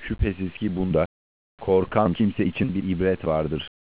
Şüphesiz ki bunda korkan kimse için bir ibret vardır.